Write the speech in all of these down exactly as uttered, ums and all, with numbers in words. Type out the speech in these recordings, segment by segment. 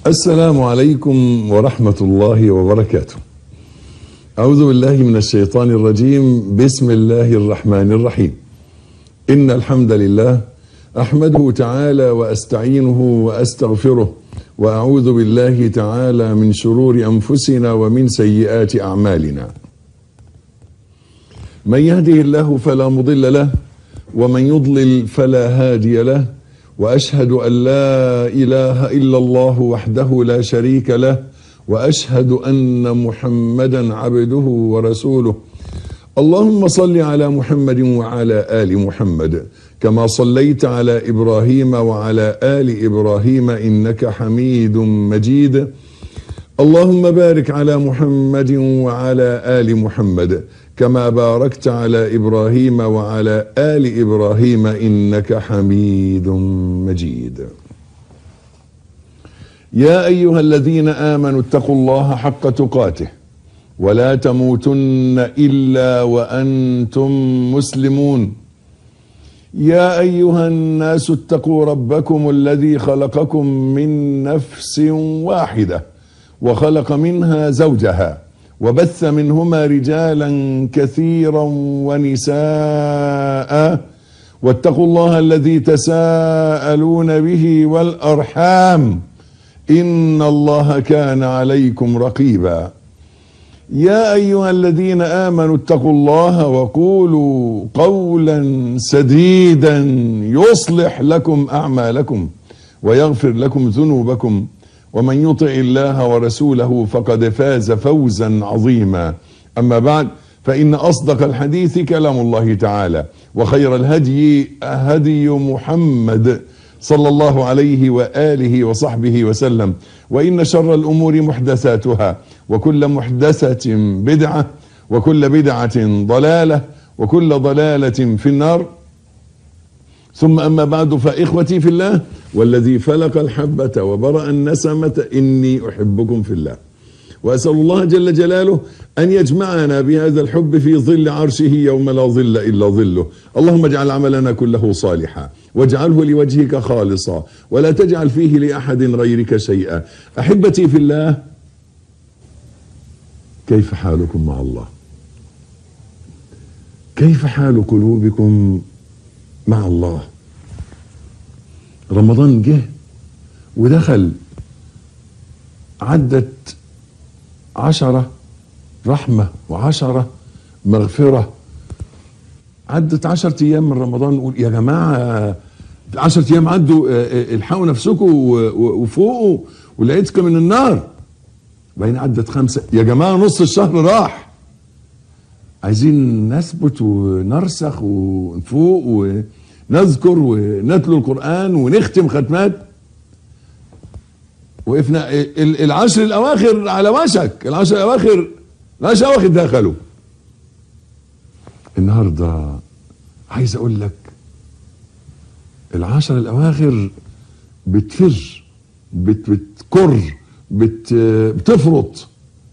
السلام عليكم ورحمة الله وبركاته. أعوذ بالله من الشيطان الرجيم. بسم الله الرحمن الرحيم. إن الحمد لله أحمده تعالى وأستعينه وأستغفره، وأعوذ بالله تعالى من شرور أنفسنا ومن سيئات أعمالنا. من يهده الله فلا مضل له، ومن يضلل فلا هادي له، وأشهد أن لا إله إلا الله وحده لا شريك له، وأشهد أن محمدا عبده ورسوله. اللهم صل على محمد وعلى آل محمد كما صليت على إبراهيم وعلى آل إبراهيم إنك حميد مجيد. اللهم بارك على محمد وعلى آل محمد كما باركت على إبراهيم وعلى آل إبراهيم إنك حميد مجيد. يا أيها الذين آمنوا اتقوا الله حق تقاته ولا تموتن إلا وأنتم مسلمون. يا أيها الناس اتقوا ربكم الذي خلقكم من نفس واحدة وخلق منها زوجها وبث منهما رجالا كثيرا ونساء، واتقوا الله الذي تساءلون به والأرحام إن الله كان عليكم رقيبا. يا أيها الذين آمنوا اتقوا الله وقولوا قولا سديدا يصلح لكم أعمالكم ويغفر لكم ذنوبكم، ومن يطع الله ورسوله فقد فاز فوزا عظيما. أما بعد، فإن أصدق الحديث كلام الله تعالى، وخير الهدي هدي محمد صلى الله عليه وآله وصحبه وسلم، وإن شر الأمور محدثاتها، وكل محدثة بدعة، وكل بدعة ضلالة، وكل ضلالة في النار. ثم أما بعد، فإخوتي في الله والذي فلق الحبة وبرأ النسمة إني أحبكم في الله، وأسأل الله جل جلاله أن يجمعنا بهذا الحب في ظل عرشه يوم لا ظل إلا ظله. اللهم اجعل عملنا كله صالحا، واجعله لوجهك خالصا، ولا تجعل فيه لأحد غيرك شيئا. أحبتي في الله، كيف حالكم مع الله؟ كيف حال قلوبكم مع الله؟ رمضان جه ودخل، عدت عشرة رحمة وعشرة مغفرة. عدت عشرة ايام من رمضان، نقول يا جماعة عشرة ايام عدوا، الحقوا نفسكم وفوقوا والعتق من النار. بين عدت خمسة، يا جماعة نص الشهر راح. عايزين نثبت ونرسخ ونفوق ونذكر ونتلو القرآن ونختم ختمات. وقفنا العشر الأواخر على وشك، العشر الأواخر العشر الأواخر دخلوا. النهاردة عايز أقول لك العشر الأواخر بتفر، بت بتكر، بت بتفرط.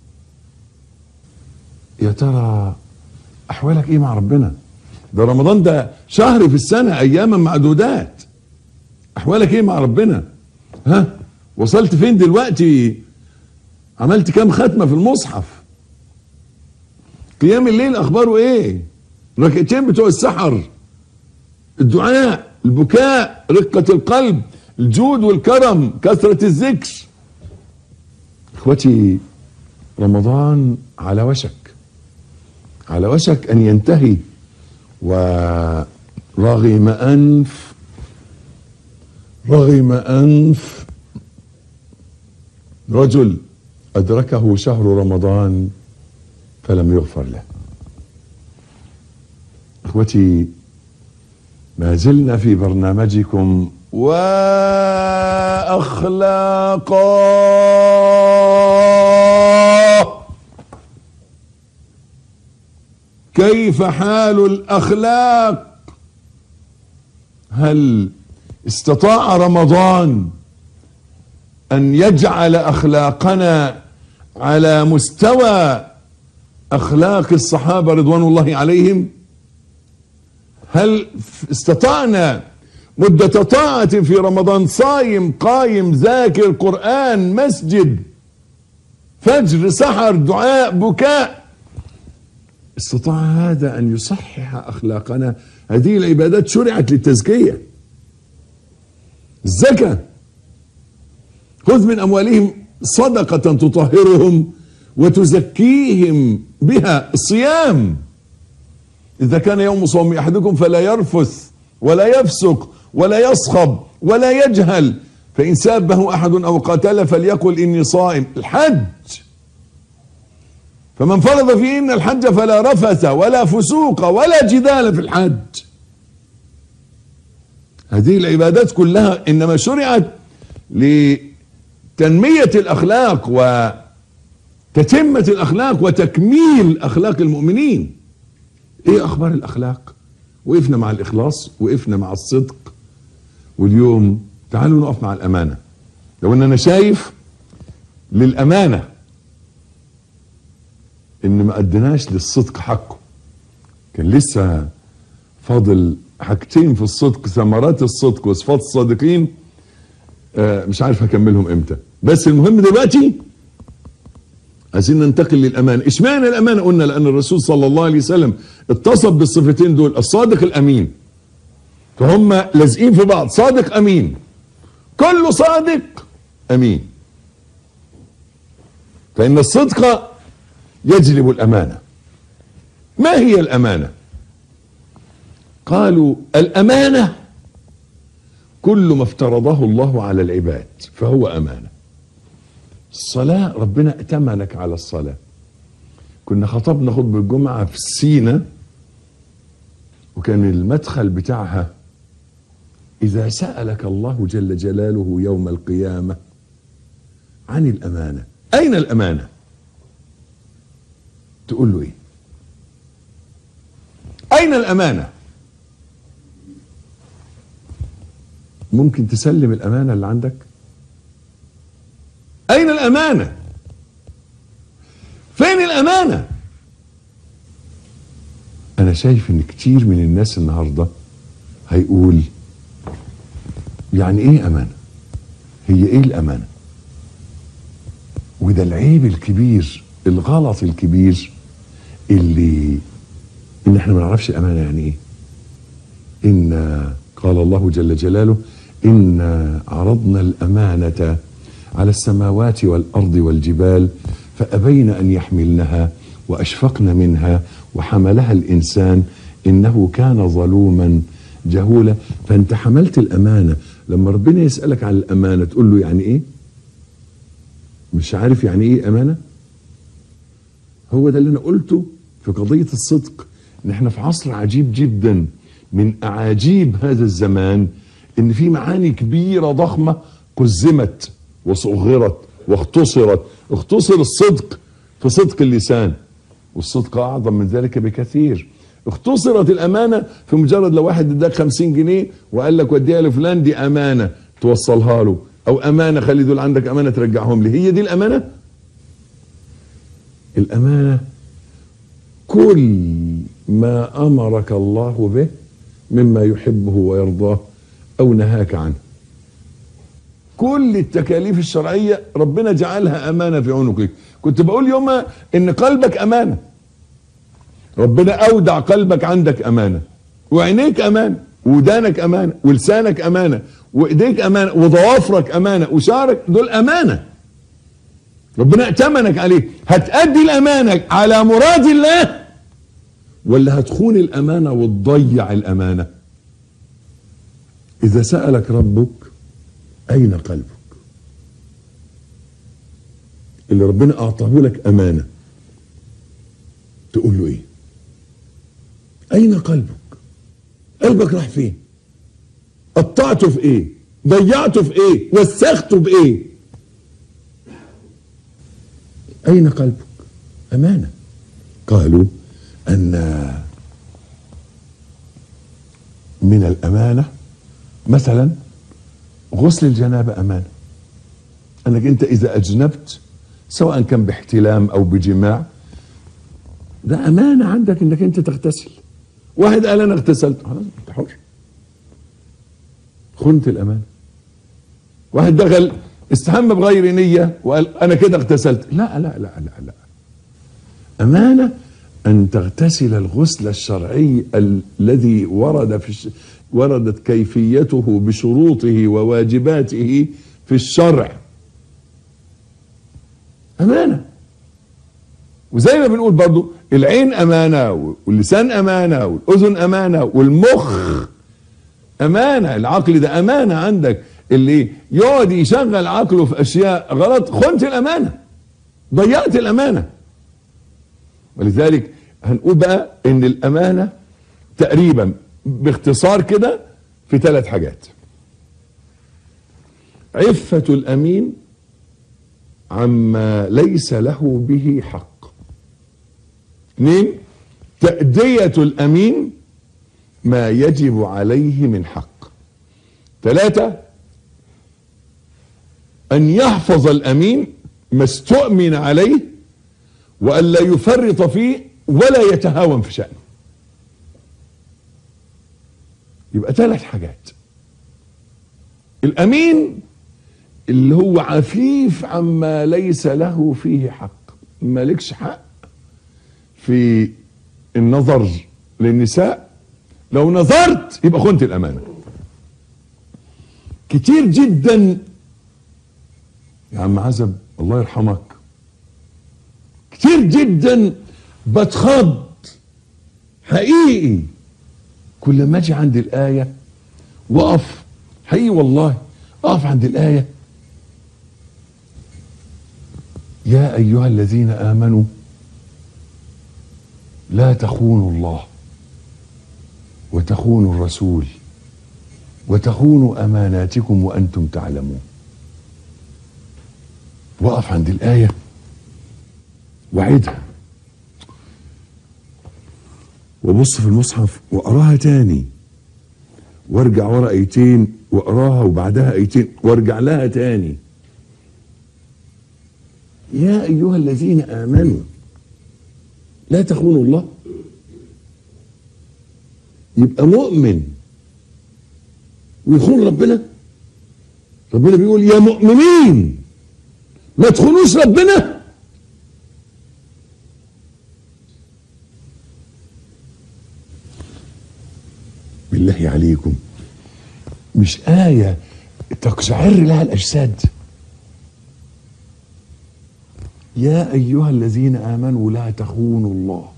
يا ترى أحوالك إيه مع ربنا؟ ده رمضان ده شهر في السنة، أياما معدودات. أحوالك إيه مع ربنا؟ ها؟ وصلت فين دلوقتي؟ عملت كام ختمة في المصحف؟ قيام الليل أخباره إيه؟ ركعتين بتوع السحر، الدعاء، البكاء، رقة القلب، الجود والكرم، كثرة الذكر. إخوتي، رمضان على وشك، على وشك أن ينتهي، ورغم أنف رغم أنف رجل أدركه شهر رمضان فلم يغفر له. إخوتي، ما زلنا في برنامجكم وأخلاقا. كيف حال الأخلاق؟ هل استطاع رمضان أن يجعل أخلاقنا على مستوى أخلاق الصحابة رضوان الله عليهم؟ هل استطعنا مدة طاعة في رمضان، صايم قايم ذاكر قرآن، مسجد، فجر، سحر، دعاء، بكاء، استطاع هذا أن يصحح أخلاقنا. هذه العبادات شرعت للتزكية. الزكاة، خذ من أموالهم صدقة تطهرهم وتزكيهم بها. الصيام، إذا كان يوم صوم أحدكم فلا يرفث ولا يفسق ولا يصخب ولا يجهل، فإن سابه أحد أو قاتل فليقل إني صائم. الحج، فمن فرض فيهن الحج فلا رفث ولا فسوق ولا جدال في الحج. هذه العبادات كلها إنما شرعت لتنمية الأخلاق وتتمة الأخلاق وتكميل أخلاق المؤمنين. إيه أخبار الأخلاق؟ وقفنا مع الإخلاص، وقفنا مع الصدق، واليوم تعالوا نقف مع الأمانة. لو أن أنا شايف للأمانة إن ما أدناش للصدق حقه. كان لسه فاضل حاجتين في الصدق، ثمرات الصدق وصفات الصادقين، آه مش عارف هكملهم امتى، بس المهم دلوقتي عايزين ننتقل للأمانة. اشمعنى الأمانة؟ قلنا لأن الرسول صلى الله عليه وسلم اتصف بالصفتين دول، الصادق الأمين، فهم لازقين في بعض. صادق أمين، كل صادق أمين، فإن الصدق يجلب الأمانة. ما هي الأمانة؟ قالوا الأمانة كل ما افترضه الله على العباد فهو أمانة. الصلاة، ربنا ائتمنك على الصلاة. كنا خطبنا خطبة الجمعة في سينا، وكان المدخل بتاعها إذا سألك الله جل جلاله يوم القيامة عن الأمانة، أين الأمانة؟ تقول له إيه؟ أين الأمانة؟ ممكن تسلم الأمانة اللي عندك؟ أين الأمانة؟ فين الأمانة؟ أنا شايف إن كتير من الناس النهاردة هيقول يعني إيه أمانة؟ هي إيه الأمانة؟ وده العيب الكبير، الغلط الكبير اللي إن إحنا ما نعرفش الأمانة يعني إيه. إن قال الله جل جلاله إن عرضنا الأمانة على السماوات والأرض والجبال فأبين أن يحملنها وأشفقن منها وحملها الإنسان إنه كان ظلوما جهولا. فأنت حملت الأمانة، لما ربنا يسألك عن الأمانة تقول له يعني إيه؟ مش عارف يعني إيه أمانة؟ هو ده اللي أنا قلته في قضية الصدق، إن إحنا في عصر عجيب جدا من أعاجيب هذا الزمان، إن في معاني كبيرة ضخمة قزمت وصغرت واختصرت. اختصر الصدق في صدق اللسان، والصدق أعظم من ذلك بكثير. اختصرت الأمانة في مجرد لو واحد اداك خمسين جنيه وقال لك وديها لفلان، دي أمانة توصلها له، أو أمانة خلي دول عندك أمانة ترجعهم لي. هي دي الأمانة؟ الأمانة كل ما أمرك الله به مما يحبه ويرضاه أو نهاك عنه. كل التكاليف الشرعية ربنا جعلها أمانة في عنقك. كنت بقول يومها إن قلبك أمانة، ربنا أودع قلبك عندك أمانة، وعينيك أمانة، ودانك أمانة، ولسانك أمانة، وإيديك أمانة، وضوافرك أمانة، وشعرك، دول أمانة ربنا ائتمنك عليه. هتأدي الأمانة على مراد الله ولا هتخون الأمانة وتضيع الأمانة؟ إذا سألك ربك أين قلبك؟ اللي ربنا أعطاه لك أمانة تقول له إيه؟ أين قلبك؟ قلبك راح فين؟ قطعته في إيه؟ ضيعته في إيه؟ وسخته بإيه؟ أين قلبك؟ أمانة. قالوا أن من الأمانة مثلا غسل الجنابة أمانة. أنك أنت إذا أجنبت سواء كان باحتلام أو بجماع، ده أمانة عندك أنك أنت تغتسل. واحد قال أنا اغتسلت، خلاص أنت حر. خنت الامانه. واحد دخل استحمى بغير نيه وقال انا كده اغتسلت، لا لا لا لا لا. امانه ان تغتسل الغسل الشرعي الذي ورد في الش... وردت كيفيته بشروطه وواجباته في الشرع. امانه. وزي ما بنقول برضو العين امانه واللسان امانه والاذن امانه والمخ امانه. العقل ده امانه عندك، اللي يقعد يشغل عقله في اشياء غلط خنت الامانه، ضيعت الامانه. ولذلك هنقول بقى ان الامانه تقريبا باختصار كده في ثلاث حاجات: عفة الامين عما ليس له به حق. اثنين، تأدية الامين ما يجب عليه من حق. ثلاثة، ان يحفظ الامين ما استؤمن عليه والا يفرط فيه ولا يتهاون في شأنه. يبقى ثلاث حاجات: الامين اللي هو عفيف عما ليس له فيه حق، مالكش حق في النظر للنساء، لو نظرت يبقى خنت الامانه. كتير جدا يا عم عزب الله يرحمك، كتير جدا بتخض حقيقي كل ما اجي عند الايه واقف، حقيقي والله اقف عند الايه: يا ايها الذين امنوا لا تخونوا الله وتخونوا الرسول وتخونوا اماناتكم وانتم تعلمون. وقف عند الايه واعيدها وابص في المصحف واقراها تاني وارجع ورا ايتين واقراها وبعدها ايتين وارجع لها تاني. يا ايها الذين امنوا لا تخونوا الله. يبقى مؤمن ويخون ربنا؟ ربنا بيقول يا مؤمنين ما تخونوش ربنا. بالله عليكم، مش آية تقشعر لها الأجساد؟ يا أيها الذين آمنوا لا تخونوا الله.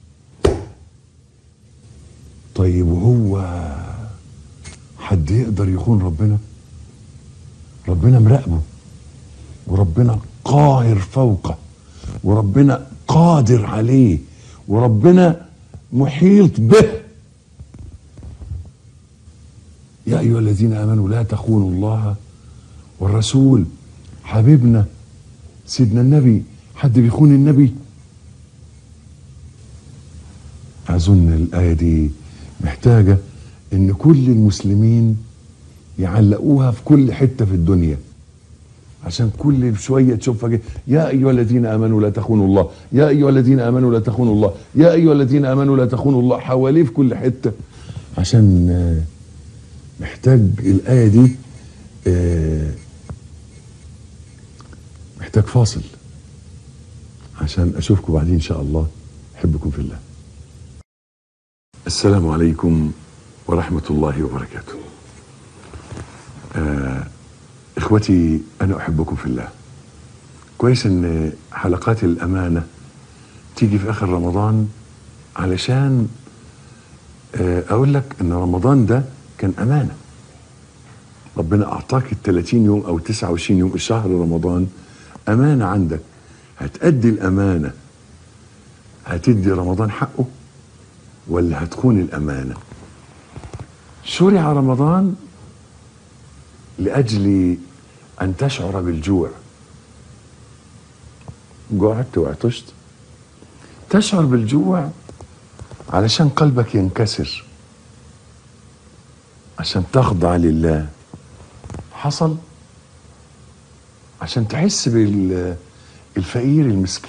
طيب وهو حد يقدر يخون ربنا؟ ربنا مراقبه، وربنا قاهر فوقه، وربنا قادر عليه، وربنا محيط به. يا أيها الذين آمنوا لا تخونوا الله والرسول. حبيبنا سيدنا النبي، حد بيخون النبي؟ أظن الآية دي محتاجة إن كل المسلمين يعلقوها في كل حتة في الدنيا، عشان كل شوية تشوفها كده: يا أيها الذين آمنوا لا تخونوا الله، يا أيها الذين آمنوا لا تخونوا الله، يا أيها الذين آمنوا لا تخونوا الله، حواليه في كل حتة. عشان محتاج الآية دي، محتاج فاصل عشان أشوفكم بعدين إن شاء الله. أحبكم في الله. السلام عليكم ورحمة الله وبركاته. آه إخوتي، أنا أحبكم في الله. كويس إن حلقات الأمانة تيجي في آخر رمضان، علشان آه أقول لك إن رمضان ده كان أمانة. ربنا أعطاك الثلاثين يوم أو تسعة وعشرين يوم الشهر رمضان أمانة عندك. هتأدي الأمانة، هتدي رمضان حقه ولا هتخون الأمانة؟ شرع رمضان لأجل أن تشعر بالجوع. جوعت وعطشت، تشعر بالجوع علشان قلبك ينكسر، عشان تخضع لله. حصل عشان تحس بالفقير المسكين.